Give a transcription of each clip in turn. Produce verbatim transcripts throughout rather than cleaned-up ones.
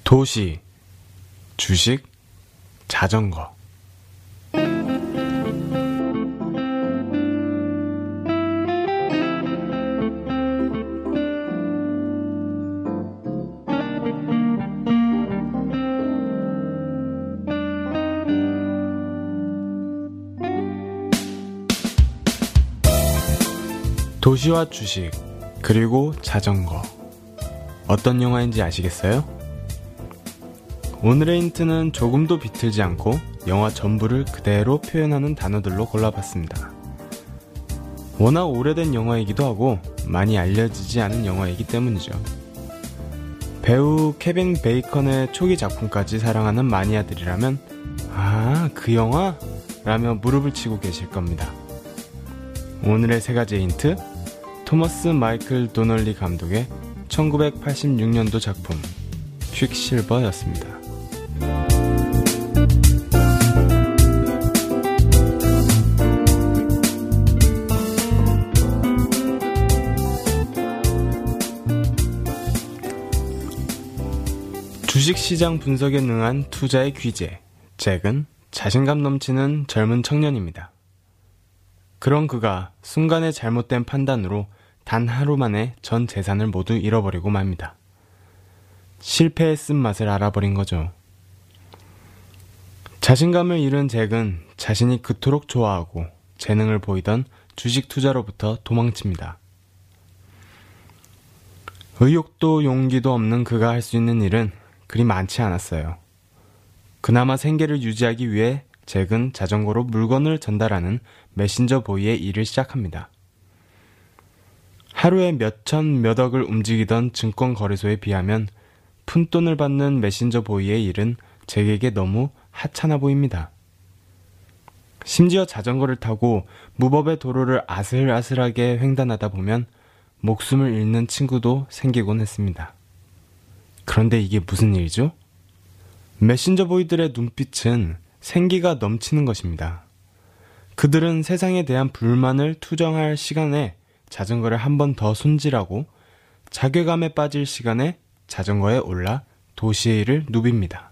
도시, 주식, 자전거. 도시와 주식, 그리고 자전거. 어떤 영화인지 아시겠어요? 오늘의 힌트는 조금도 비틀지 않고 영화 전부를 그대로 표현하는 단어들로 골라봤습니다. 워낙 오래된 영화이기도 하고 많이 알려지지 않은 영화이기 때문이죠. 배우 케빈 베이컨의 초기 작품까지 사랑하는 마니아들이라면 아, 그 영화? 라며 무릎을 치고 계실 겁니다. 오늘의 세 가지 힌트, 토머스 마이클 도널리 감독의 천구백팔십육 년도 작품 퀵실버였습니다. 주식시장 분석에 능한 투자의 귀재, 잭은 자신감 넘치는 젊은 청년입니다. 그런 그가 순간의 잘못된 판단으로 단 하루 만에 전 재산을 모두 잃어버리고 맙니다. 실패의 쓴맛을 알아버린 거죠. 자신감을 잃은 잭은 자신이 그토록 좋아하고 재능을 보이던 주식 투자로부터 도망칩니다. 의욕도 용기도 없는 그가 할 수 있는 일은 그리 많지 않았어요. 그나마 생계를 유지하기 위해 잭은 자전거로 물건을 전달하는 메신저 보이의 일을 시작합니다. 하루에 몇천 몇억을 움직이던 증권거래소에 비하면 푼돈을 받는 메신저 보이의 일은 잭에게 너무 하찮아 보입니다. 심지어 자전거를 타고 무법의 도로를 아슬아슬하게 횡단하다 보면 목숨을 잃는 친구도 생기곤 했습니다. 그런데 이게 무슨 일이죠? 메신저 보이들의 눈빛은 생기가 넘치는 것입니다. 그들은 세상에 대한 불만을 투정할 시간에 자전거를 한 번 더 손질하고 자괴감에 빠질 시간에 자전거에 올라 도시의 일을 누빕니다.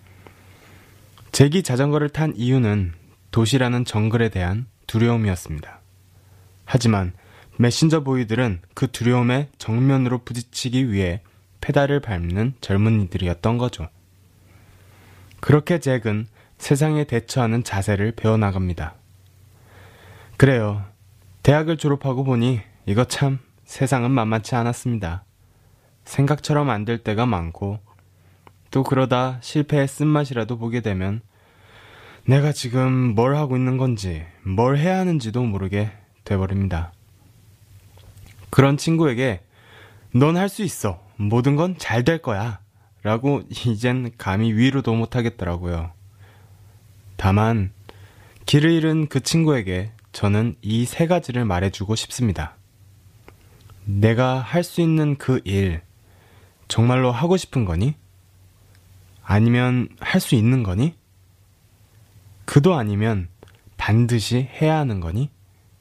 잭이 자전거를 탄 이유는 도시라는 정글에 대한 두려움이었습니다. 하지만 메신저 보이들은 그 두려움에 정면으로 부딪히기 위해 페달을 밟는 젊은이들이었던 거죠. 그렇게 잭은 세상에 대처하는 자세를 배워나갑니다. 그래요. 대학을 졸업하고 보니 이거 참 세상은 만만치 않았습니다. 생각처럼 안 될 때가 많고 또 그러다 실패의 쓴맛이라도 보게 되면 내가 지금 뭘 하고 있는 건지 뭘 해야 하는지도 모르게 돼버립니다. 그런 친구에게 넌 할 수 있어. 모든 건 잘 될 거야. 라고 이젠 감히 위로도 못하겠더라고요. 다만 길을 잃은 그 친구에게 저는 이 세 가지를 말해주고 싶습니다. 내가 할 수 있는 그 일, 정말로 하고 싶은 거니? 아니면 할 수 있는 거니? 그도 아니면 반드시 해야 하는 거니?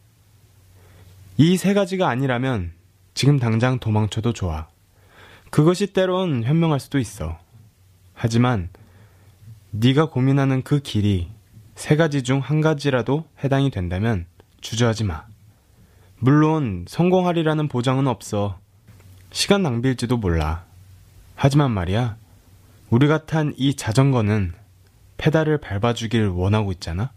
이 세 가지가 아니라면 지금 당장 도망쳐도 좋아. 그것이 때론 현명할 수도 있어. 하지만 네가 고민하는 그 길이 세 가지 중 한 가지라도 해당이 된다면 주저하지 마. 물론 성공하리라는 보장은 없어. 시간 낭비일지도 몰라. 하지만 말이야, 우리가 탄 이 자전거는 페달을 밟아주길 원하고 있잖아.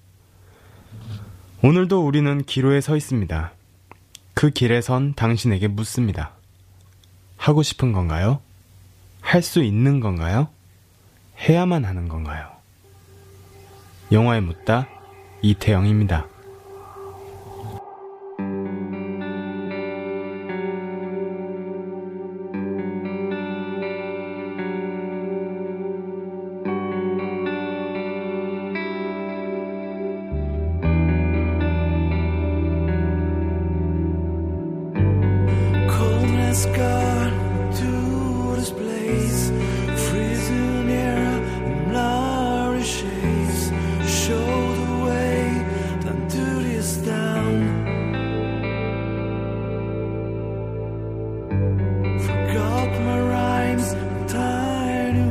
오늘도 우리는 기로에 서 있습니다. 그 길에 선 당신에게 묻습니다. 하고 싶은 건가요? 할 수 있는 건가요? 해야만 하는 건가요? 영화에 묻다, 이태영입니다. Forgot my rhymes, tired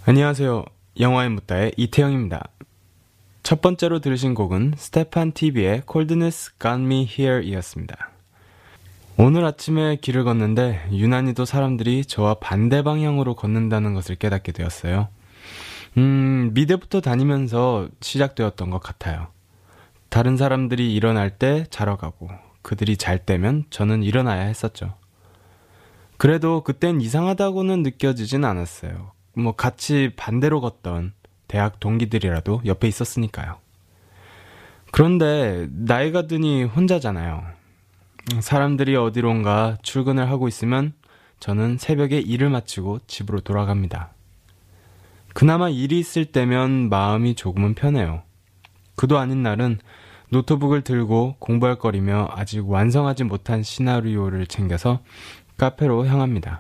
안녕하세요. 영화의 묻다의 이태영입니다. 첫 번째로 들으신 곡은 스테판 티비의 Coldness Got Me Here 이었습니다. 오늘 아침에 길을 걷는데 유난히도 사람들이 저와 반대 방향으로 걷는다는 것을 깨닫게 되었어요. 음, 미대부터 다니면서 시작되었던 것 같아요. 다른 사람들이 일어날 때 자러 가고 그들이 잘 때면 저는 일어나야 했었죠. 그래도 그땐 이상하다고는 느껴지진 않았어요. 뭐 같이 반대로 걷던 대학 동기들이라도 옆에 있었으니까요. 그런데 나이가 드니 혼자잖아요. 사람들이 어디론가 출근을 하고 있으면 저는 새벽에 일을 마치고 집으로 돌아갑니다. 그나마 일이 있을 때면 마음이 조금은 편해요. 그도 아닌 날은 노트북을 들고 공부할 거리며 아직 완성하지 못한 시나리오를 챙겨서 카페로 향합니다.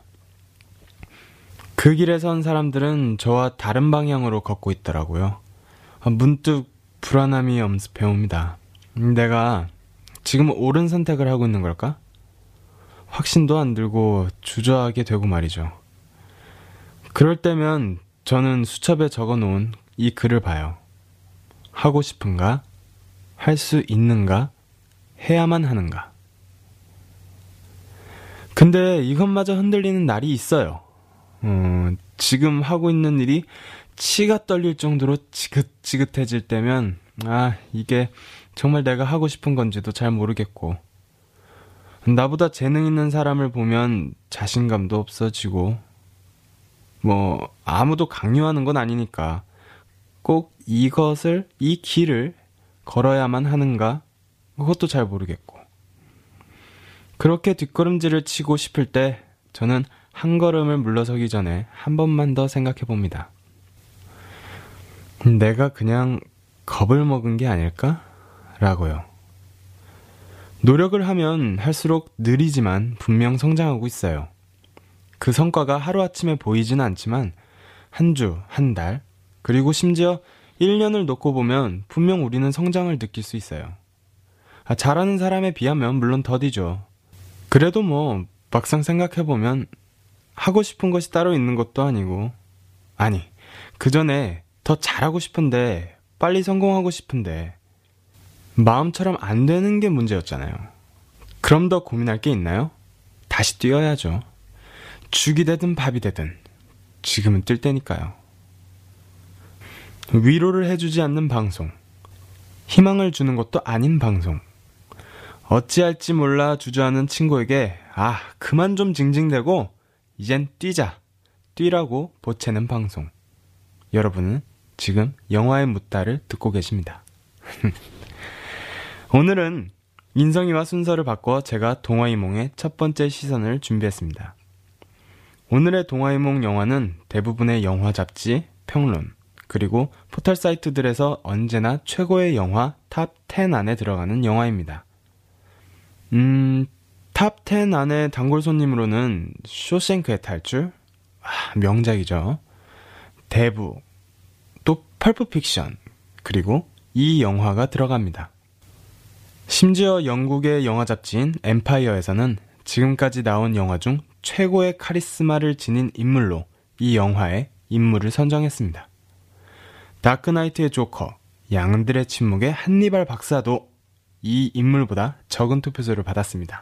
그 길에 선 사람들은 저와 다른 방향으로 걷고 있더라고요. 문득 불안함이 엄습해 옵니다. 내가 지금 옳은 선택을 하고 있는 걸까? 확신도 안 들고 주저하게 되고 말이죠. 그럴 때면 저는 수첩에 적어놓은 이 글을 봐요. 하고 싶은가? 할 수 있는가? 해야만 하는가? 근데 이것마저 흔들리는 날이 있어요. 어, 지금 하고 있는 일이 치가 떨릴 정도로 지긋지긋해질 때면 아, 이게 정말 내가 하고 싶은 건지도 잘 모르겠고 나보다 재능 있는 사람을 보면 자신감도 없어지고 뭐 아무도 강요하는 건 아니니까 꼭 이것을, 이 길을 걸어야만 하는가? 그것도 잘 모르겠고 그렇게 뒷걸음질을 치고 싶을 때 저는 한 걸음을 물러서기 전에 한 번만 더 생각해 봅니다. 내가 그냥 겁을 먹은 게 아닐까? 라고요. 노력을 하면 할수록 느리지만 분명 성장하고 있어요. 그 성과가 하루아침에 보이지는 않지만 한 주, 한 달, 그리고 심지어 일 년을 놓고 보면 분명 우리는 성장을 느낄 수 있어요. 아, 잘하는 사람에 비하면 물론 더디죠. 그래도 뭐 막상 생각해보면 하고 싶은 것이 따로 있는 것도 아니고 아니, 그 전에 더 잘하고 싶은데 빨리 성공하고 싶은데 마음처럼 안 되는 게 문제였잖아요. 그럼 더 고민할 게 있나요? 다시 뛰어야죠. 죽이 되든 밥이 되든 지금은 뛸 때니까요. 위로를 해주지 않는 방송, 희망을 주는 것도 아닌 방송, 어찌할지 몰라 주저하는 친구에게 아, 그만 좀 징징대고 이젠 뛰자, 뛰라고 보채는 방송. 여러분은 지금 영화의 묻다를 듣고 계십니다. 오늘은 인성이와 순서를 바꿔 제가 동화이몽의 첫 번째 시선을 준비했습니다. 오늘의 동화이몽 영화는 대부분의 영화 잡지, 평론, 그리고 포털 사이트들에서 언제나 최고의 영화 탑 텐 안에 들어가는 영화입니다. 음, 탑 텐 안에 단골 손님으로는 쇼생크의 탈출, 아, 명작이죠. 대부, 또 펄프 픽션, 그리고 이 영화가 들어갑니다. 심지어 영국의 영화 잡지인 엠파이어에서는 지금까지 나온 영화 중 최고의 카리스마를 지닌 인물로 이 영화의 인물을 선정했습니다. 다크나이트의 조커, 양들의 침묵의 한니발 박사도 이 인물보다 적은 투표수를 받았습니다.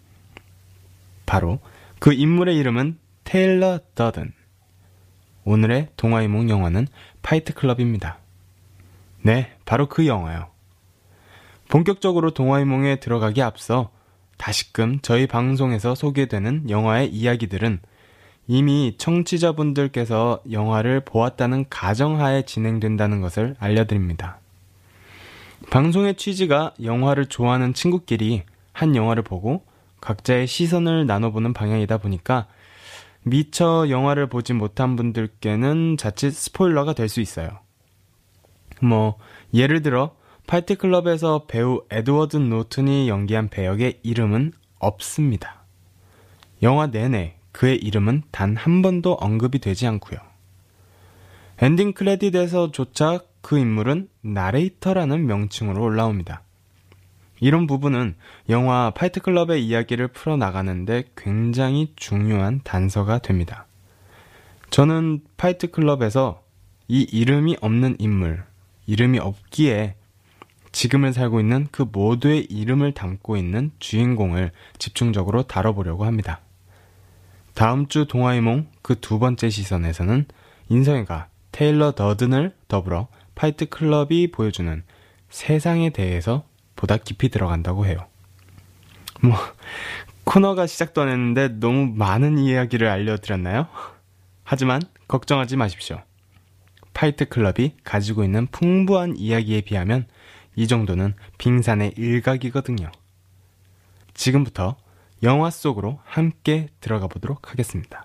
바로 그 인물의 이름은 테일러 더든. 오늘의 동화이몽 영화는 파이트 클럽입니다. 네, 바로 그 영화요. 본격적으로 동화이몽에 들어가기 앞서 다시금 저희 방송에서 소개되는 영화의 이야기들은 이미 청취자분들께서 영화를 보았다는 가정하에 진행된다는 것을 알려드립니다. 방송의 취지가 영화를 좋아하는 친구끼리 한 영화를 보고 각자의 시선을 나눠보는 방향이다 보니까 미처 영화를 보지 못한 분들께는 자칫 스포일러가 될 수 있어요. 뭐 예를 들어 파이트클럽에서 배우 에드워드 노튼이 연기한 배역의 이름은 없습니다. 영화 내내 그의 이름은 단 한 번도 언급이 되지 않고요. 엔딩 크레딧에서조차 그 인물은 나레이터라는 명칭으로 올라옵니다. 이런 부분은 영화 파이트클럽의 이야기를 풀어나가는데 굉장히 중요한 단서가 됩니다. 저는 파이트클럽에서 이 이름이 없는 인물, 이름이 없기에 지금을 살고 있는 그 모두의 이름을 담고 있는 주인공을 집중적으로 다뤄보려고 합니다. 다음 주 동화이몽 그 두 번째 시선에서는 인성이가 테일러 더든을 더불어 파이트클럽이 보여주는 세상에 대해서 보다 깊이 들어간다고 해요. 뭐 코너가 시작도 안 했는데 너무 많은 이야기를 알려드렸나요? 하지만 걱정하지 마십시오. 파이트클럽이 가지고 있는 풍부한 이야기에 비하면 이 정도는 빙산의 일각이거든요. 지금부터 영화 속으로 함께 들어가 보도록 하겠습니다.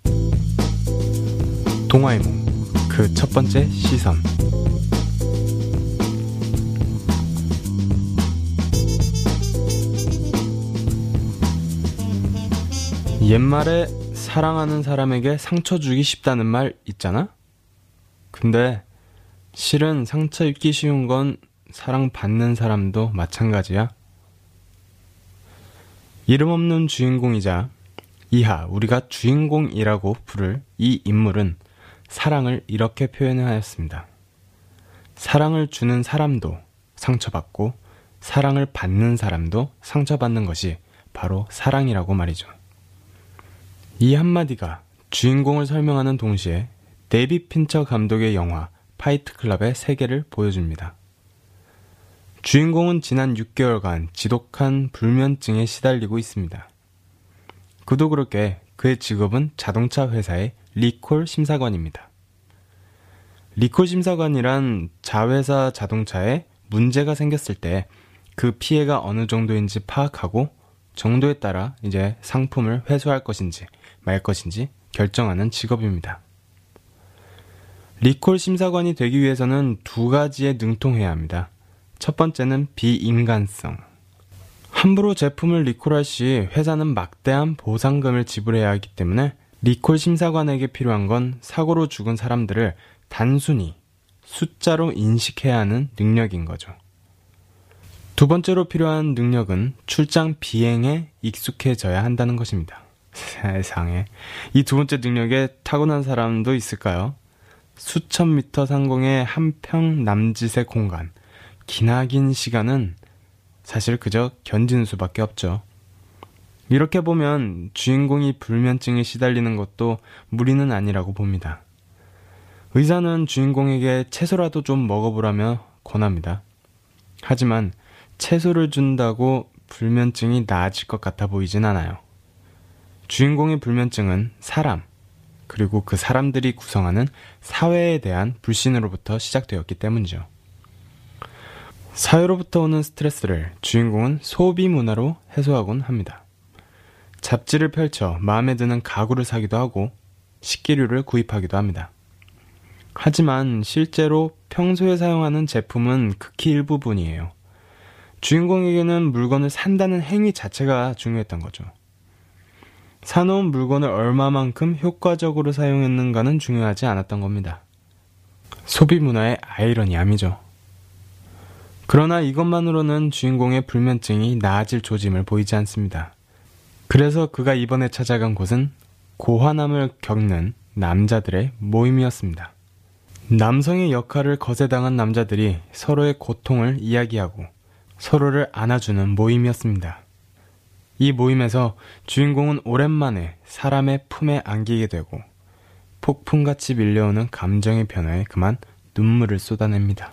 동화이몽 그 첫 번째 시선. 옛말에 사랑하는 사람에게 상처 주기 쉽다는 말 있잖아? 근데 실은 상처 입기 쉬운 건 사랑받는 사람도 마찬가지야. 이름 없는 주인공이자 이하 우리가 주인공이라고 부를 이 인물은 사랑을 이렇게 표현하였습니다. 사랑을 주는 사람도 상처받고 사랑을 받는 사람도 상처받는 것이 바로 사랑이라고 말이죠. 이 한마디가 주인공을 설명하는 동시에 데이빗 핀처 감독의 영화 파이트클럽의 세계를 보여줍니다. 주인공은 지난 육 개월간 지독한 불면증에 시달리고 있습니다. 그도 그렇게 그의 직업은 자동차 회사의 리콜 심사관입니다. 리콜 심사관이란 자회사 자동차에 문제가 생겼을 때 그 피해가 어느 정도인지 파악하고 정도에 따라 이제 상품을 회수할 것인지 말 것인지 결정하는 직업입니다. 리콜 심사관이 되기 위해서는 두 가지에 능통해야 합니다. 첫 번째는 비인간성. 함부로 제품을 리콜할 시 회사는 막대한 보상금을 지불해야 하기 때문에 리콜 심사관에게 필요한 건 사고로 죽은 사람들을 단순히 숫자로 인식해야 하는 능력인 거죠. 두 번째로 필요한 능력은 출장 비행에 익숙해져야 한다는 것입니다. 세상에. 이 두 번째 능력에 타고난 사람도 있을까요? 수천 미터 상공의 한평 남짓의 공간, 기나긴 시간은 사실 그저 견디는 수밖에 없죠. 이렇게 보면 주인공이 불면증에 시달리는 것도 무리는 아니라고 봅니다. 의사는 주인공에게 채소라도 좀 먹어보라며 권합니다. 하지만 채소를 준다고 불면증이 나아질 것 같아 보이진 않아요. 주인공의 불면증은 사람, 그리고 그 사람들이 구성하는 사회에 대한 불신으로부터 시작되었기 때문이죠. 사회로부터 오는 스트레스를 주인공은 소비 문화로 해소하곤 합니다. 잡지를 펼쳐 마음에 드는 가구를 사기도 하고 식기류를 구입하기도 합니다. 하지만 실제로 평소에 사용하는 제품은 극히 일부분이에요. 주인공에게는 물건을 산다는 행위 자체가 중요했던 거죠. 사놓은 물건을 얼마만큼 효과적으로 사용했는가는 중요하지 않았던 겁니다. 소비 문화의 아이러니함이죠. 그러나 이것만으로는 주인공의 불면증이 나아질 조짐을 보이지 않습니다. 그래서 그가 이번에 찾아간 곳은 고환함을 겪는 남자들의 모임이었습니다. 남성의 역할을 거세당한 남자들이 서로의 고통을 이야기하고 서로를 안아주는 모임이었습니다. 이 모임에서 주인공은 오랜만에 사람의 품에 안기게 되고 폭풍같이 밀려오는 감정의 변화에 그만 눈물을 쏟아냅니다.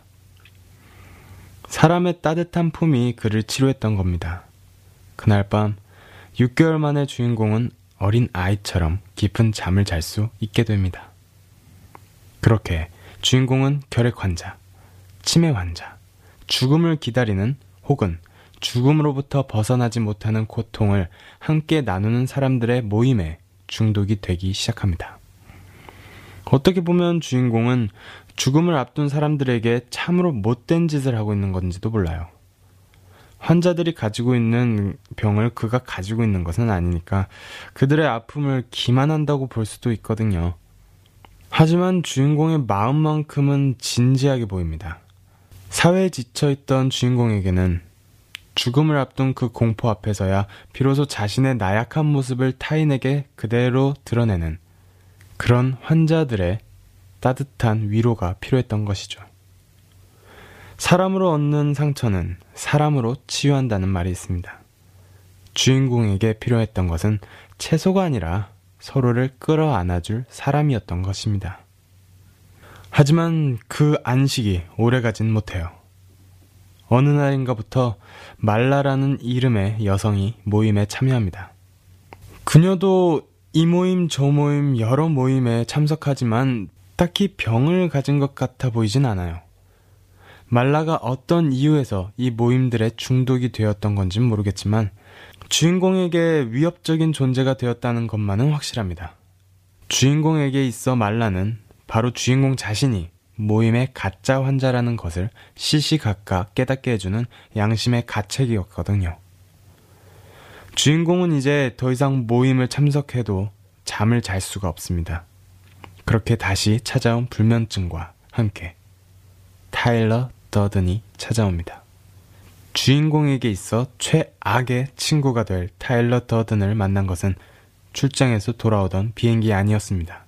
사람의 따뜻한 품이 그를 치료했던 겁니다. 그날 밤 육 개월 만에 주인공은 어린 아이처럼 깊은 잠을 잘 수 있게 됩니다. 그렇게 주인공은 결핵 환자, 치매 환자, 죽음을 기다리는 혹은 죽음으로부터 벗어나지 못하는 고통을 함께 나누는 사람들의 모임에 중독이 되기 시작합니다. 어떻게 보면 주인공은 죽음을 앞둔 사람들에게 참으로 못된 짓을 하고 있는 건지도 몰라요. 환자들이 가지고 있는 병을 그가 가지고 있는 것은 아니니까 그들의 아픔을 기만한다고 볼 수도 있거든요. 하지만 주인공의 마음만큼은 진지하게 보입니다. 사회에 지쳐있던 주인공에게는 죽음을 앞둔 그 공포 앞에서야 비로소 자신의 나약한 모습을 타인에게 그대로 드러내는 그런 환자들의 따뜻한 위로가 필요했던 것이죠. 사람으로 얻는 상처는 사람으로 치유한다는 말이 있습니다. 주인공에게 필요했던 것은 채소가 아니라 서로를 끌어안아줄 사람이었던 것입니다. 하지만 그 안식이 오래가진 못해요. 어느 날인가부터 말라라는 이름의 여성이 모임에 참여합니다. 그녀도 이 모임 저 모임 여러 모임에 참석하지만 딱히 병을 가진 것 같아 보이진 않아요. 말라가 어떤 이유에서 이 모임들에 중독이 되었던 건지는 모르겠지만 주인공에게 위협적인 존재가 되었다는 것만은 확실합니다. 주인공에게 있어 말라는 바로 주인공 자신이 모임의 가짜 환자라는 것을 시시각각 깨닫게 해주는 양심의 가책이었거든요. 주인공은 이제 더 이상 모임을 참석해도 잠을 잘 수가 없습니다. 그렇게 다시 찾아온 불면증과 함께 타일러 더든이 찾아옵니다. 주인공에게 있어 최악의 친구가 될 타일러 더든을 만난 것은 출장에서 돌아오던 비행기 안이었습니다.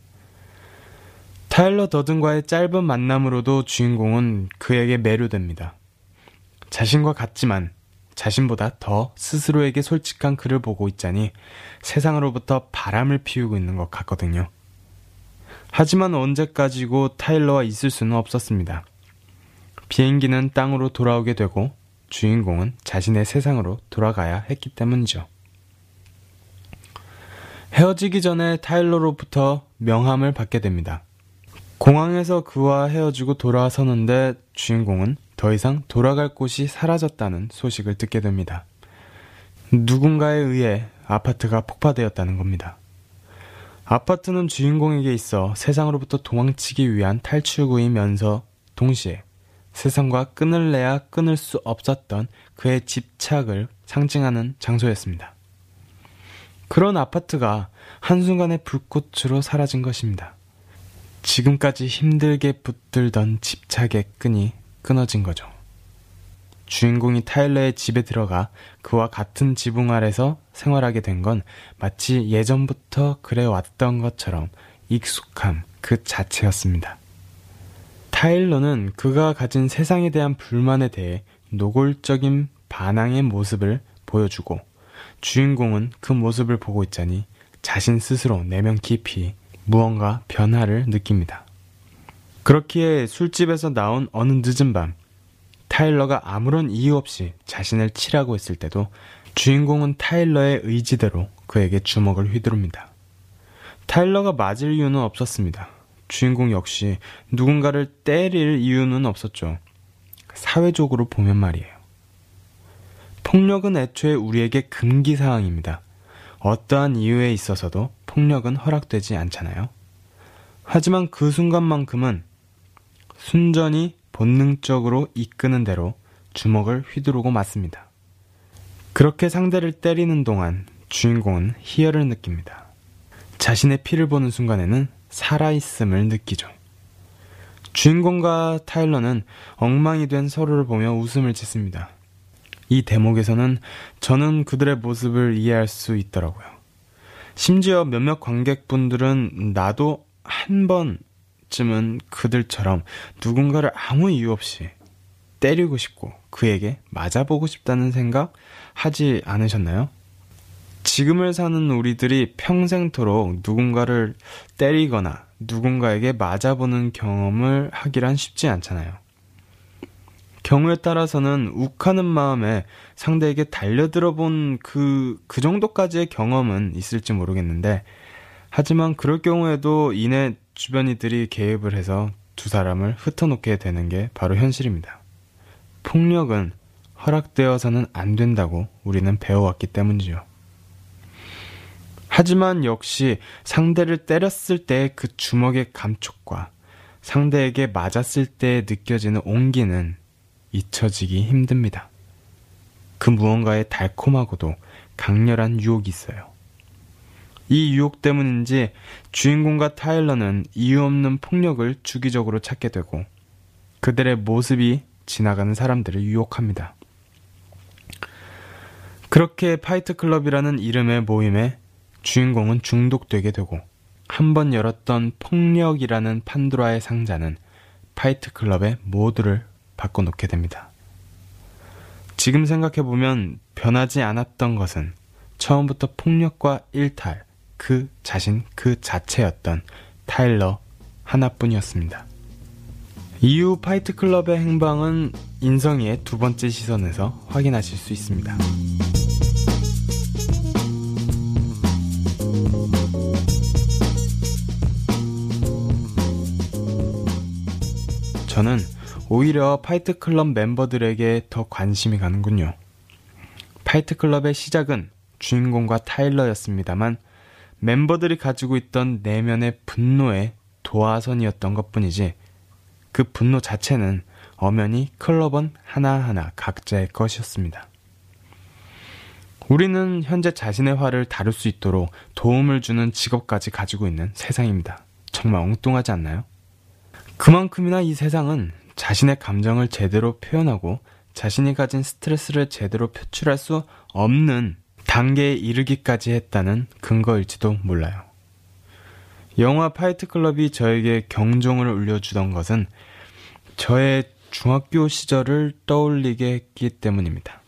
타일러 더든과의 짧은 만남으로도 주인공은 그에게 매료됩니다. 자신과 같지만 자신보다 더 스스로에게 솔직한 그를 보고 있자니 세상으로부터 바람을 피우고 있는 것 같거든요. 하지만 언제까지고 타일러와 있을 수는 없었습니다. 비행기는 땅으로 돌아오게 되고 주인공은 자신의 세상으로 돌아가야 했기 때문이죠. 헤어지기 전에 타일러로부터 명함을 받게 됩니다. 공항에서 그와 헤어지고 돌아서는데 주인공은 더 이상 돌아갈 곳이 사라졌다는 소식을 듣게 됩니다. 누군가에 의해 아파트가 폭파되었다는 겁니다. 아파트는 주인공에게 있어 세상으로부터 도망치기 위한 탈출구이면서 동시에 세상과 끊을래야 끊을 수 없었던 그의 집착을 상징하는 장소였습니다. 그런 아파트가 한순간에 불꽃으로 사라진 것입니다. 지금까지 힘들게 붙들던 집착의 끈이 끊어진 거죠. 주인공이 타일러의 집에 들어가 그와 같은 지붕 아래서 생활하게 된 건 마치 예전부터 그래왔던 것처럼 익숙함 그 자체였습니다. 타일러는 그가 가진 세상에 대한 불만에 대해 노골적인 반항의 모습을 보여주고 주인공은 그 모습을 보고 있자니 자신 스스로 내면 깊이 무언가 변화를 느낍니다. 그렇기에 술집에서 나온 어느 늦은 밤 타일러가 아무런 이유 없이 자신을 치라고 했을 때도 주인공은 타일러의 의지대로 그에게 주먹을 휘두릅니다. 타일러가 맞을 이유는 없었습니다. 주인공 역시 누군가를 때릴 이유는 없었죠. 사회적으로 보면 말이에요. 폭력은 애초에 우리에게 금기사항입니다. 어떠한 이유에 있어서도 폭력은 허락되지 않잖아요. 하지만 그 순간만큼은 순전히 본능적으로 이끄는 대로 주먹을 휘두르고 맞습니다. 그렇게 상대를 때리는 동안 주인공은 희열을 느낍니다. 자신의 피를 보는 순간에는 살아있음을 느끼죠. 주인공과 타일러는 엉망이 된 서로를 보며 웃음을 짓습니다. 이 대목에서는 저는 그들의 모습을 이해할 수 있더라고요. 심지어 몇몇 관객분들은 나도 한 번쯤은 그들처럼 누군가를 아무 이유 없이 때리고 싶고 그에게 맞아보고 싶다는 생각 하지 않으셨나요? 지금을 사는 우리들이 평생토록 누군가를 때리거나 누군가에게 맞아보는 경험을 하기란 쉽지 않잖아요. 경우에 따라서는 욱하는 마음에 상대에게 달려들어 본 그, 그 정도까지의 경험은 있을지 모르겠는데, 하지만 그럴 경우에도 이내 주변 이들이 개입을 해서 두 사람을 흩어놓게 되는 게 바로 현실입니다. 폭력은 허락되어서는 안 된다고 우리는 배워왔기 때문이죠. 하지만 역시 상대를 때렸을 때의 그 주먹의 감촉과 상대에게 맞았을 때 느껴지는 온기는 잊혀지기 힘듭니다. 그 무언가에 달콤하고도 강렬한 유혹이 있어요. 이 유혹 때문인지 주인공과 타일러는 이유 없는 폭력을 주기적으로 찾게 되고 그들의 모습이 지나가는 사람들을 유혹합니다. 그렇게 파이트클럽이라는 이름의 모임에 주인공은 중독되게 되고 한번 열었던 폭력이라는 판도라의 상자는 파이트클럽의 모두를 바꿔놓게 됩니다. 지금 생각해보면 변하지 않았던 것은 처음부터 폭력과 일탈, 그 자신 그 자체였던 타일러 하나뿐이었습니다. 이후 파이트클럽의 행방은 인성이의 두 번째 시선에서 확인하실 수 있습니다. 저는 오히려 파이트클럽 멤버들에게 더 관심이 가는군요. 파이트클럽의 시작은 주인공과 타일러였습니다만 멤버들이 가지고 있던 내면의 분노의 도화선이었던 것뿐이지 그 분노 자체는 엄연히 클럽원 하나하나 각자의 것이었습니다. 우리는 현재 자신의 화를 다룰 수 있도록 도움을 주는 직업까지 가지고 있는 세상입니다. 정말 엉뚱하지 않나요? 그만큼이나 이 세상은 자신의 감정을 제대로 표현하고 자신이 가진 스트레스를 제대로 표출할 수 없는 단계에 이르기까지 했다는 근거일지도 몰라요. 영화 파이트클럽이 저에게 경종을 울려주던 것은 저의 중학교 시절을 떠올리게 했기 때문입니다.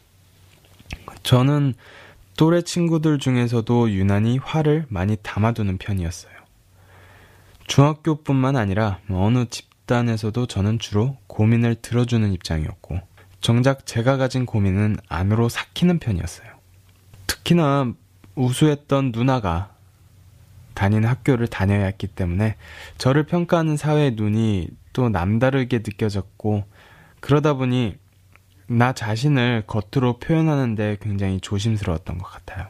저는 또래 친구들 중에서도 유난히 화를 많이 담아두는 편이었어요. 중학교뿐만 아니라 어느 집단에서도 저는 주로 고민을 들어주는 입장이었고 정작 제가 가진 고민은 안으로 삭히는 편이었어요. 특히나 우수했던 누나가 다니는 학교를 다녀야 했기 때문에 저를 평가하는 사회의 눈이 또 남다르게 느껴졌고 그러다 보니 나 자신을 겉으로 표현하는데 굉장히 조심스러웠던 것 같아요.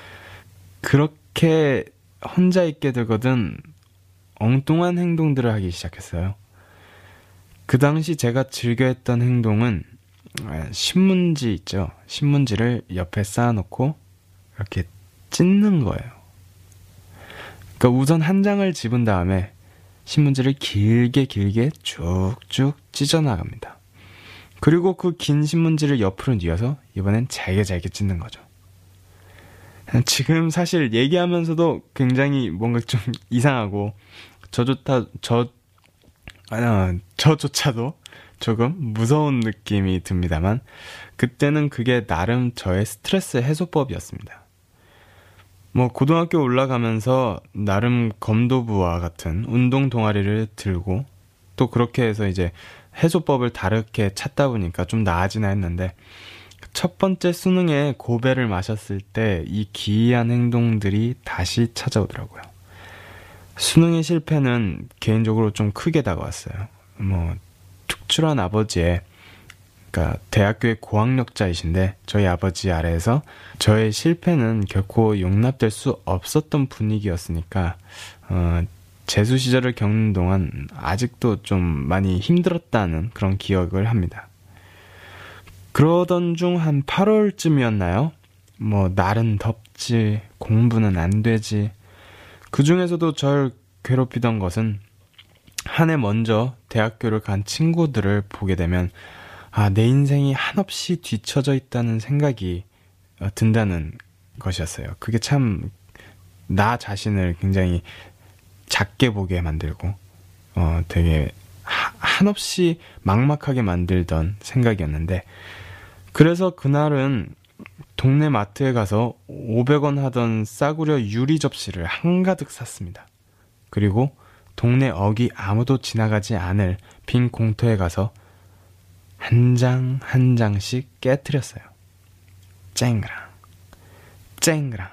그렇게 혼자 있게 되거든 엉뚱한 행동들을 하기 시작했어요. 그 당시 제가 즐겨 했던 행동은 신문지 있죠. 신문지를 옆에 쌓아놓고 이렇게 찢는 거예요. 그러니까 우선 한 장을 집은 다음에 신문지를 길게 길게 쭉쭉 찢어나갑니다. 그리고 그 긴 신문지를 옆으로 뉘어서 이번엔 잘게 잘게 찢는 거죠. 지금 사실 얘기하면서도 굉장히 뭔가 좀 이상하고 저조차, 저, 아, 저조차도 조금 무서운 느낌이 듭니다만 그때는 그게 나름 저의 스트레스 해소법이었습니다. 뭐 고등학교 올라가면서 나름 검도부와 같은 운동 동아리를 들고 또 그렇게 해서 이제 해소법을 다르게 찾다 보니까 좀 나아지나 했는데 첫 번째 수능에 고배를 마셨을 때 이 기이한 행동들이 다시 찾아오더라고요. 수능의 실패는 개인적으로 좀 크게 다가왔어요. 뭐 특출한 아버지의 그러니까 대학교의 고학력자이신데 저희 아버지 아래에서 저의 실패는 결코 용납될 수 없었던 분위기였으니까 어, 재수 시절을 겪는 동안 아직도 좀 많이 힘들었다는 그런 기억을 합니다. 그러던 중 한 팔월쯤이었나요? 뭐 날은 덥지 공부는 안 되지 그 중에서도 절 괴롭히던 것은 한 해 먼저 대학교를 간 친구들을 보게 되면 아, 내 인생이 한없이 뒤처져 있다는 생각이 어, 든다는 것이었어요. 그게 참 나 자신을 굉장히 작게 보게 만들고 어, 되게 하, 한없이 막막하게 만들던 생각이었는데 그래서 그날은 동네 마트에 가서 오백 원 하던 싸구려 유리 접시를 한가득 샀습니다. 그리고 동네 어귀 아무도 지나가지 않을 빈 공터에 가서 한 장 한 장씩 깨트렸어요. 쨍그랑 쨍그랑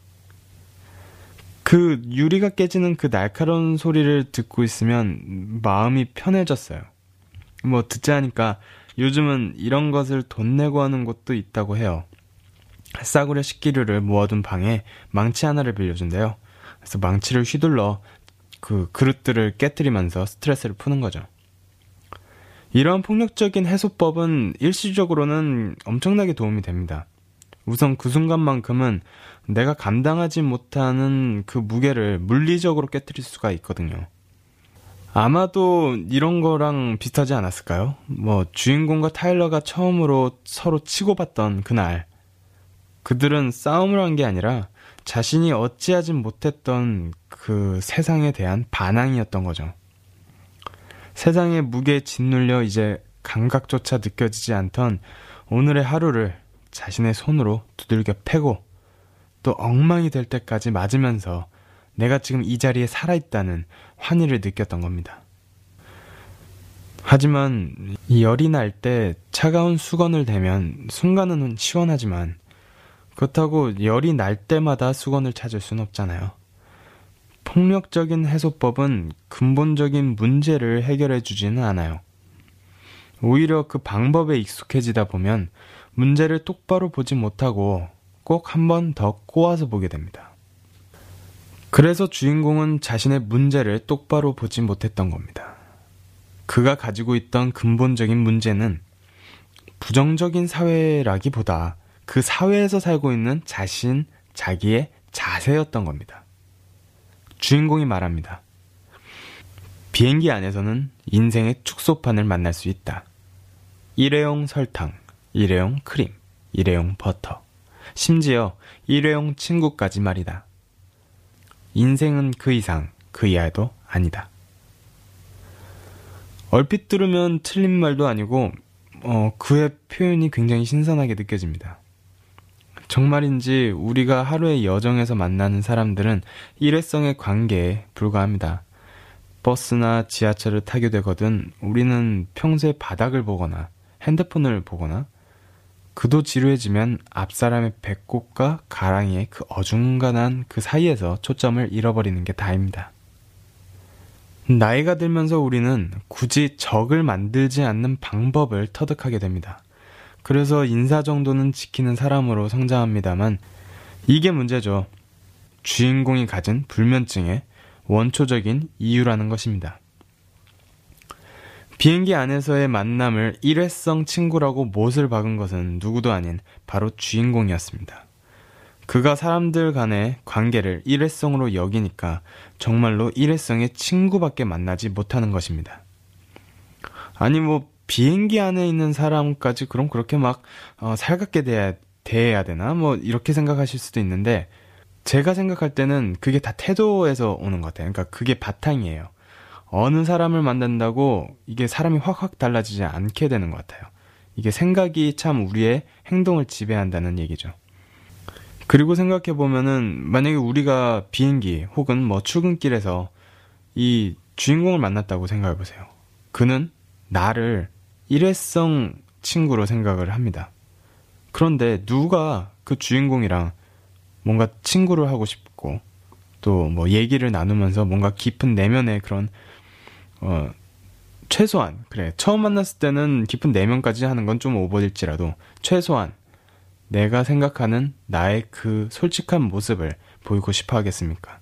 그 유리가 깨지는 그 날카로운 소리를 듣고 있으면 마음이 편해졌어요. 뭐 듣자 하니까 요즘은 이런 것을 돈 내고 하는 곳도 있다고 해요. 싸구려 식기류를 모아둔 방에 망치 하나를 빌려준대요. 그래서 망치를 휘둘러 그 그릇들을 깨트리면서 스트레스를 푸는 거죠. 이러한 폭력적인 해소법은 일시적으로는 엄청나게 도움이 됩니다. 우선 그 순간만큼은 내가 감당하지 못하는 그 무게를 물리적으로 깨트릴 수가 있거든요. 아마도 이런 거랑 비슷하지 않았을까요? 뭐 주인공과 타일러가 처음으로 서로 치고받던 그날 그들은 싸움을 한 게 아니라 자신이 어찌하지 못했던 그 세상에 대한 반항이었던 거죠. 세상의 무게에 짓눌려 이제 감각조차 느껴지지 않던 오늘의 하루를 자신의 손으로 두들겨 패고 또 엉망이 될 때까지 맞으면서 내가 지금 이 자리에 살아있다는 환희를 느꼈던 겁니다. 하지만 이 열이 날 때 차가운 수건을 대면 순간은 시원하지만 그렇다고 열이 날 때마다 수건을 찾을 순 없잖아요. 폭력적인 해소법은 근본적인 문제를 해결해 주지는 않아요. 오히려 그 방법에 익숙해지다 보면 문제를 똑바로 보지 못하고 꼭 한 번 더 꼬아서 보게 됩니다. 그래서 주인공은 자신의 문제를 똑바로 보지 못했던 겁니다. 그가 가지고 있던 근본적인 문제는 부정적인 사회라기보다 그 사회에서 살고 있는 자신, 자기의 자세였던 겁니다. 주인공이 말합니다. 비행기 안에서는 인생의 축소판을 만날 수 있다. 일회용 설탕, 일회용 크림, 일회용 버터, 심지어 일회용 친구까지 말이다. 인생은 그 이상, 그 이하도 아니다. 얼핏 들으면 틀린 말도 아니고 어, 그의 표현이 굉장히 신선하게 느껴집니다. 정말인지 우리가 하루의 여정에서 만나는 사람들은 일회성의 관계에 불과합니다. 버스나 지하철을 타게 되거든 우리는 평소에 바닥을 보거나 핸드폰을 보거나 그도 지루해지면 앞사람의 배꼽과 가랑이의 그 어중간한 그 사이에서 초점을 잃어버리는 게 다입니다. 나이가 들면서 우리는 굳이 적을 만들지 않는 방법을 터득하게 됩니다. 그래서 인사 정도는 지키는 사람으로 성장합니다만 이게 문제죠. 주인공이 가진 불면증의 원초적인 이유라는 것입니다. 비행기 안에서의 만남을 일회성 친구라고 못을 박은 것은 누구도 아닌 바로 주인공이었습니다. 그가 사람들 간의 관계를 일회성으로 여기니까 정말로 일회성의 친구밖에 만나지 못하는 것입니다. 아니 뭐 비행기 안에 있는 사람까지 그럼 그렇게 막 어, 살갑게 대해야, 대해야 되나? 뭐 이렇게 생각하실 수도 있는데 제가 생각할 때는 그게 다 태도에서 오는 것 같아요. 그러니까 그게 바탕이에요. 어느 사람을 만난다고 이게 사람이 확확 달라지지 않게 되는 것 같아요. 이게 생각이 참 우리의 행동을 지배한다는 얘기죠. 그리고 생각해보면은 만약에 우리가 비행기 혹은 뭐 출근길에서 이 주인공을 만났다고 생각해보세요. 그는 나를 일회성 친구로 생각을 합니다. 그런데 누가 그 주인공이랑 뭔가 친구를 하고 싶고 또 뭐 얘기를 나누면서 뭔가 깊은 내면의 그런 어 최소한 그래 처음 만났을 때는 깊은 내면까지 하는 건 좀 오버일지라도 최소한 내가 생각하는 나의 그 솔직한 모습을 보이고 싶어 하겠습니까?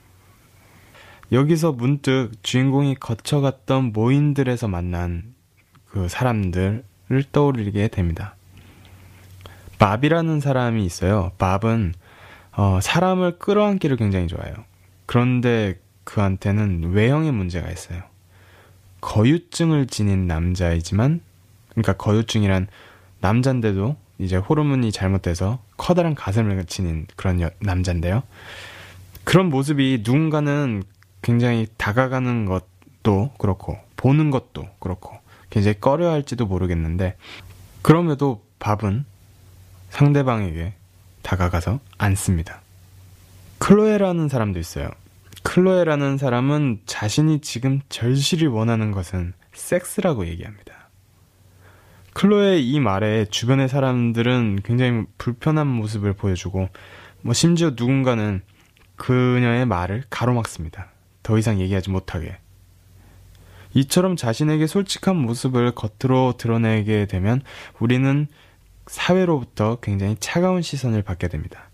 여기서 문득 주인공이 거쳐갔던 모임들에서 만난 그 사람들을 떠올리게 됩니다. 밥이라는 사람이 있어요. 밥은 어, 사람을 끌어안기를 굉장히 좋아해요. 그런데 그한테는 외형의 문제가 있어요. 거유증을 지닌 남자이지만 그러니까 거유증이란 남잔데도 이제 호르몬이 잘못돼서 커다란 가슴을 지닌 그런 여, 남잔데요. 그런 모습이 누군가는 굉장히 다가가는 것도 그렇고 보는 것도 그렇고 굉장히 꺼려할지도 모르겠는데 그럼에도 밥은 상대방에게 다가가서 앉습니다. 클로에라는 사람도 있어요. 클로에라는 사람은 자신이 지금 절실히 원하는 것은 섹스라고 얘기합니다. 클로에의 이 말에 주변의 사람들은 굉장히 불편한 모습을 보여주고 뭐 심지어 누군가는 그녀의 말을 가로막습니다. 더 이상 얘기하지 못하게. 이처럼 자신에게 솔직한 모습을 겉으로 드러내게 되면 우리는 사회로부터 굉장히 차가운 시선을 받게 됩니다.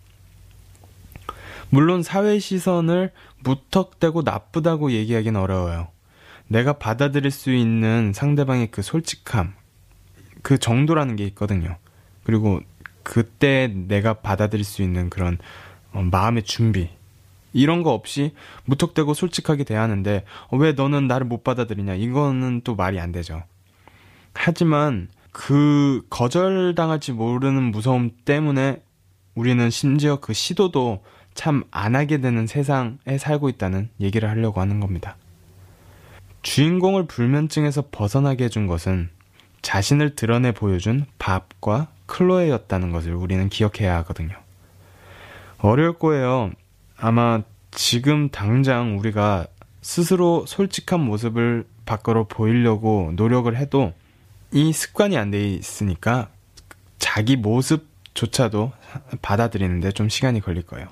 물론 사회의 시선을 무턱대고 나쁘다고 얘기하기는 어려워요. 내가 받아들일 수 있는 상대방의 그 솔직함, 그 정도라는 게 있거든요. 그리고 그때 내가 받아들일 수 있는 그런 어, 마음의 준비 이런 거 없이 무턱대고 솔직하게 대하는데 어, 왜 너는 나를 못 받아들이냐 이거는 또 말이 안 되죠. 하지만 그 거절당할지 모르는 무서움 때문에 우리는 심지어 그 시도도 참 안 하게 되는 세상에 살고 있다는 얘기를 하려고 하는 겁니다. 주인공을 불면증에서 벗어나게 해준 것은 자신을 드러내 보여준 밥과 클로에였다는 것을 우리는 기억해야 하거든요. 어려울 거예요. 아마 지금 당장 우리가 스스로 솔직한 모습을 밖으로 보이려고 노력을 해도 이 습관이 안 돼 있으니까 자기 모습조차도 받아들이는데 좀 시간이 걸릴 거예요.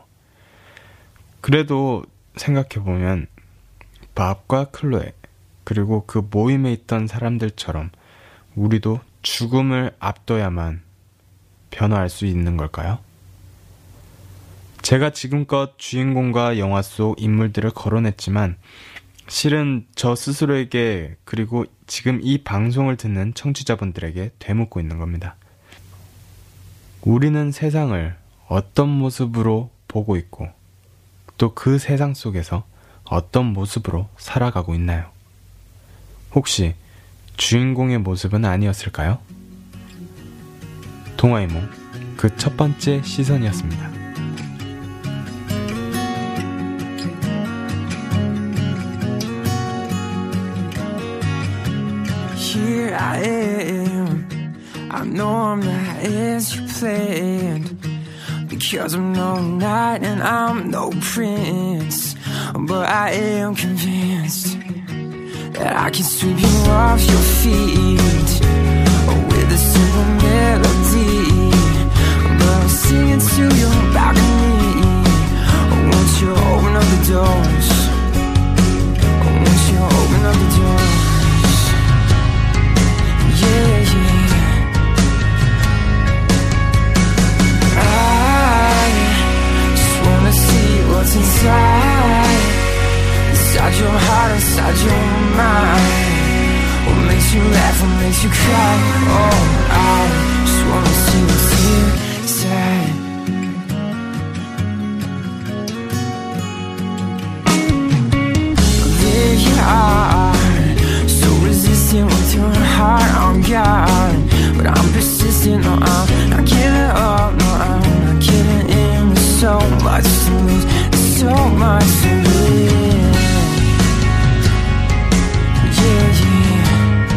그래도 생각해보면 밥과 클로에 그리고 그 모임에 있던 사람들처럼 우리도 죽음을 앞둬야만 변화할 수 있는 걸까요? 제가 지금껏 주인공과 영화 속 인물들을 거론했지만 실은 저 스스로에게 그리고 지금 이 방송을 듣는 청취자분들에게 되묻고 있는 겁니다. 우리는 세상을 어떤 모습으로 보고 있고 또 그 세상 속에서 어떤 모습으로 살아가고 있나요? 혹시 주인공의 모습은 아니었을까요? 동아이몽 그 첫 번째 시선이었습니다. Here I am, I know I'm not as you planned, because I'm no knight and I'm no prince, but I am convinced that I can sweep you off your feet with a simple melody, but I'm singing to your balcony. Won't you open up the doors? Won't you open up the doors? Yeah, yeah. I just wanna see what's inside, inside your heart, inside your mind. What makes you laugh, what makes you cry? Oh, I just wanna see what's inside. There you are, so resistant with your heart on guard, but I'm persistent, no, I'm not giving up, no, I'm not giving in. There's so much to lose, there's so much to win. Yeah, yeah.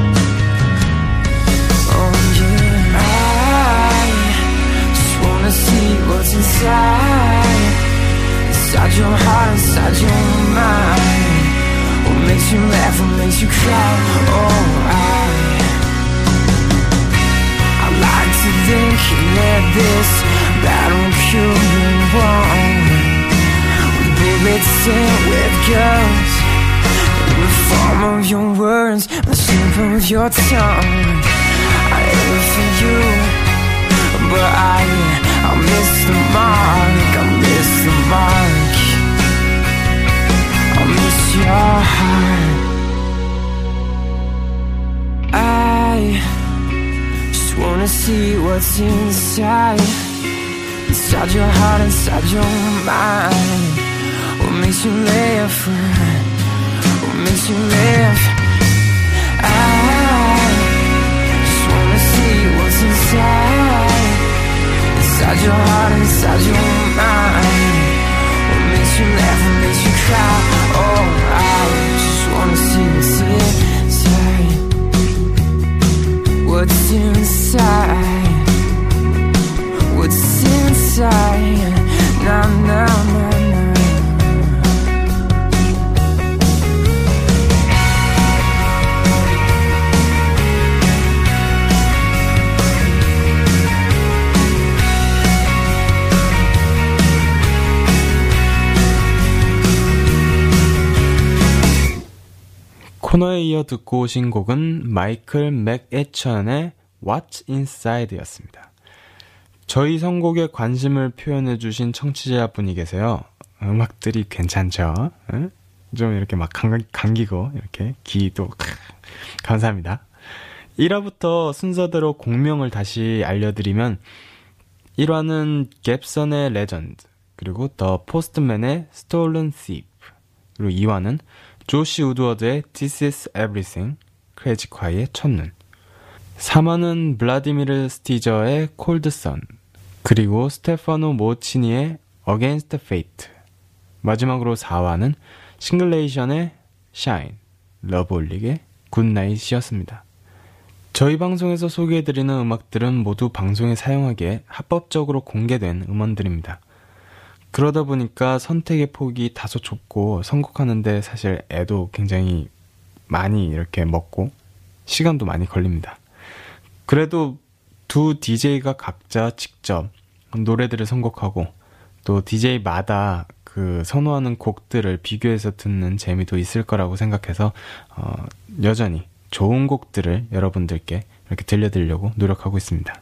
Oh, yeah. I just wanna see what's inside, inside your heart, inside your mind. What makes you laugh, what makes you cry? Oh, I I like to think that this battle could be won with bullets and with guns, in the form of your words, the shape of your tongue. I aim for you, but I I miss the mark, I miss the mark, I miss your heart. I just wanna see what's inside, inside your heart, inside your mind. What makes you laugh, what makes you laugh? I just wanna see what's inside, inside your heart, inside your mind. What makes you laugh, what makes you cry? Oh, I just wanna see what's inside, what's inside, what's inside. Nah, nah, nah, nah. 코너에 이어 듣고 오신 곡은 마이클 맥에천의 What's Inside였습니다. 저희 선곡에 관심을 표현해주신 청취자분이 계세요. 음악들이 괜찮죠? 응? 좀 이렇게 막 감, 감기고 이렇게 귀도 감사합니다. 일 화부터 순서대로 곡명을 다시 알려드리면 일 화는 갭선의 레전드, 그리고 더 포스트맨의 Stolen Thief, 그리고 이 화는 조시 우드워드의 This is Everything, 크레지콰이의 첫눈, 삼 화는 블라디미르 스티저의 콜드 선, 그리고 스테파노 모치니의 Against Fate, 마지막으로 사 화는 싱글레이션의 Shine, 러브홀릭의 굿나잇이었습니다. 저희 방송에서 소개해드리는 음악들은 모두 방송에 사용하기에 합법적으로 공개된 음원들입니다. 그러다 보니까 선택의 폭이 다소 좁고 선곡하는데 사실 애도 굉장히 많이 이렇게 먹고 시간도 많이 걸립니다. 그래도 두 디제이가 각자 직접 노래들을 선곡하고 또 디제이마다 그 선호하는 곡들을 비교해서 듣는 재미도 있을 거라고 생각해서 어, 여전히 좋은 곡들을 여러분들께 이렇게 들려드리려고 노력하고 있습니다.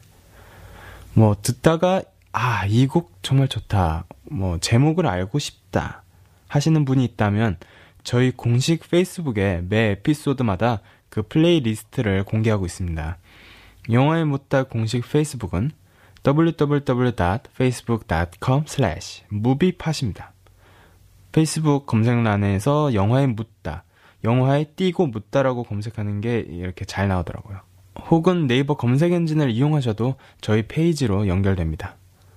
뭐 듣다가 아, 이 곡 정말 좋다, 뭐 제목을 알고 싶다 하시는 분이 있다면 저희 공식 페이스북에 매 에피소드마다 그 플레이리스트를 공개하고 있습니다. 영화의 묻다 공식 페이스북은 더블유 더블유 더블유 닷 페이스북 닷 컴 슬래시 무비팟입니다. 페이스북 검색란에서 영화에 묻다, 영화에 띄고 묻다라고 검색하는 게 이렇게 잘 나오더라고요. 혹은 네이버 검색 엔진을 이용하셔도 저희 페이지로 연결됩니다.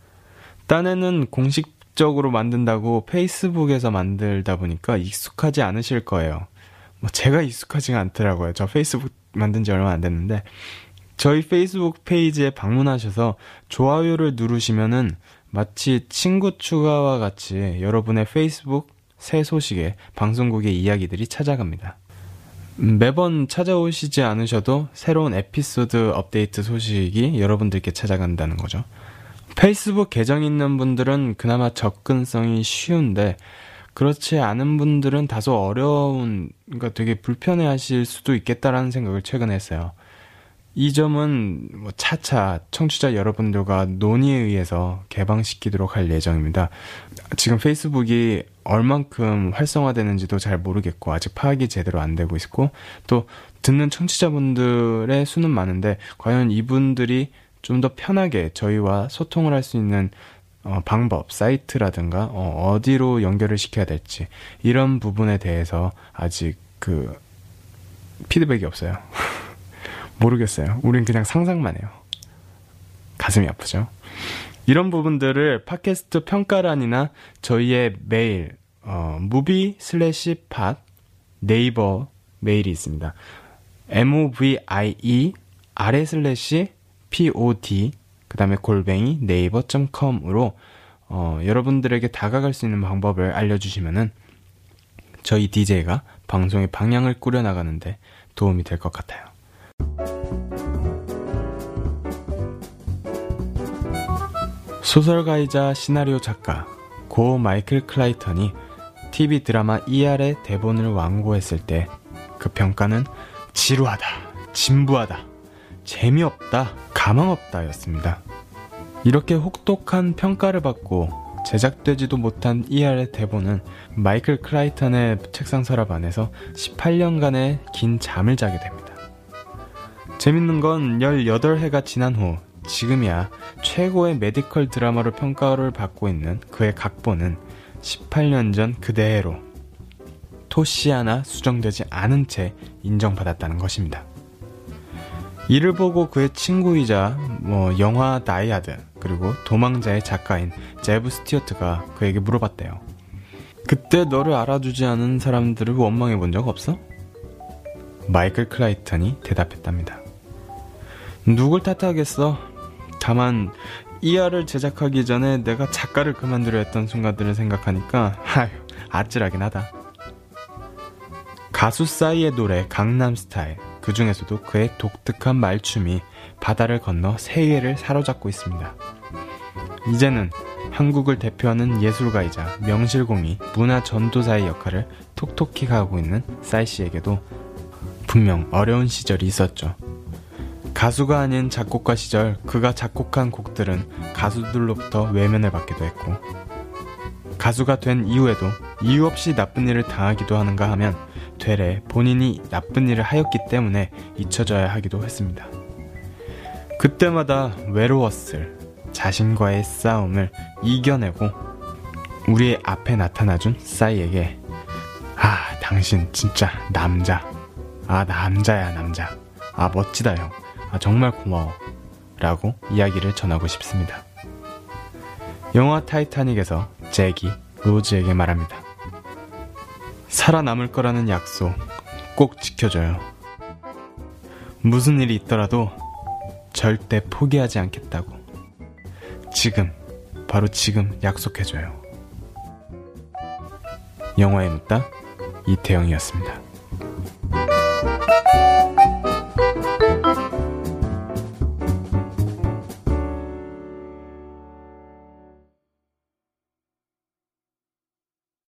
딴에는 공식적으로 만든다고 페이스북에서 만들다 보니까 익숙하지 않으실 거예요. 뭐 제가 익숙하지가 않더라고요. 저 페이스북 만든 지 얼마 안 됐는데 저희 페이스북 페이지에 방문하셔서 좋아요를 누르시면은 마치 친구 추가와 같이 여러분의 페이스북 새 소식에 방송국의 이야기들이 찾아갑니다. 매번 찾아오시지 않으셔도 새로운 에피소드 업데이트 소식이 여러분들께 찾아간다는 거죠. 페이스북 계정 있는 분들은 그나마 접근성이 쉬운데 그렇지 않은 분들은 다소 어려운, 그러니까 되게 불편해 하실 수도 있겠다라는 생각을 최근에 했어요. 이 점은 뭐 차차 청취자 여러분들과 논의에 의해서 개방시키도록 할 예정입니다. 지금 페이스북이 얼만큼 활성화되는지도 잘 모르겠고 아직 파악이 제대로 안 되고 있고 또 듣는 청취자분들의 수는 많은데 과연 이분들이 좀 더 편하게 저희와 소통을 할 수 있는 어, 방법, 사이트라든가 어, 어디로 연결을 시켜야 될지 이런 부분에 대해서 아직 그 피드백이 없어요. 모르겠어요. 우린 그냥 상상만 해요. 가슴이 아프죠? 이런 부분들을 팟캐스트 평가란이나 저희의 메일 어, 무비 슬래시 팟 네이버 메일이 있습니다. 엠오브이아이이 아래 슬래시 pod 그 다음에 골뱅이 네이버 닷 컴으로 어, 여러분들에게 다가갈 수 있는 방법을 알려주시면은 저희 디제이가 방송의 방향을 꾸려나가는데 도움이 될 것 같아요. 소설가이자 시나리오 작가 고 마이클 클라이턴이 티비 드라마 이알의 대본을 완고했을 때 그 평가는 지루하다, 진부하다, 재미없다, 가망없다 였습니다. 이렇게 혹독한 평가를 받고 제작되지도 못한 이알의 대본은 마이클 클라이턴의 책상 서랍 안에서 십팔 년간의 긴 잠을 자게 됩니다. 재밌는 건 열여덟 해가 지난 후 지금이야 최고의 메디컬 드라마로 평가를 받고 있는 그의 각본은 십팔 년 전 그대로 토시 하나 수정되지 않은 채 인정받았다는 것입니다. 이를 보고 그의 친구이자 뭐 영화 다이하드 그리고 도망자의 작가인 제브 스튜어트가 그에게 물어봤대요. 그때 너를 알아주지 않은 사람들을 원망해 본 적 없어? 마이클 클라이턴이 대답했답니다. 누굴 탓하겠어? 다만 이알을 제작하기 전에 내가 작가를 그만두려 했던 순간들을 생각하니까 아휴 아찔하긴 하다. 가수 싸이의 노래 강남스타일, 그 중에서도 그의 독특한 말춤이 바다를 건너 세계를 사로잡고 있습니다. 이제는 한국을 대표하는 예술가이자 명실공히 문화 전도사의 역할을 톡톡히 가하고 있는 싸이씨에게도 분명 어려운 시절이 있었죠. 가수가 아닌 작곡가 시절 그가 작곡한 곡들은 가수들로부터 외면을 받기도 했고 가수가 된 이후에도 이유 없이 나쁜 일을 당하기도 하는가 하면 되레 본인이 나쁜 일을 하였기 때문에 잊혀져야 하기도 했습니다. 그때마다 외로웠을 자신과의 싸움을 이겨내고 우리 앞에 나타나준 싸이에게 아 당신 진짜 남자, 아 남자야 남자, 아 멋지다 형, 아 정말 고마워 라고 이야기를 전하고 싶습니다. 영화 타이타닉에서 잭이 로즈에게 말합니다. 살아남을 거라는 약속 꼭 지켜줘요. 무슨 일이 있더라도 절대 포기하지 않겠다고. 지금, 바로 지금 약속해줘요. 영화에 묻다 이태영이었습니다.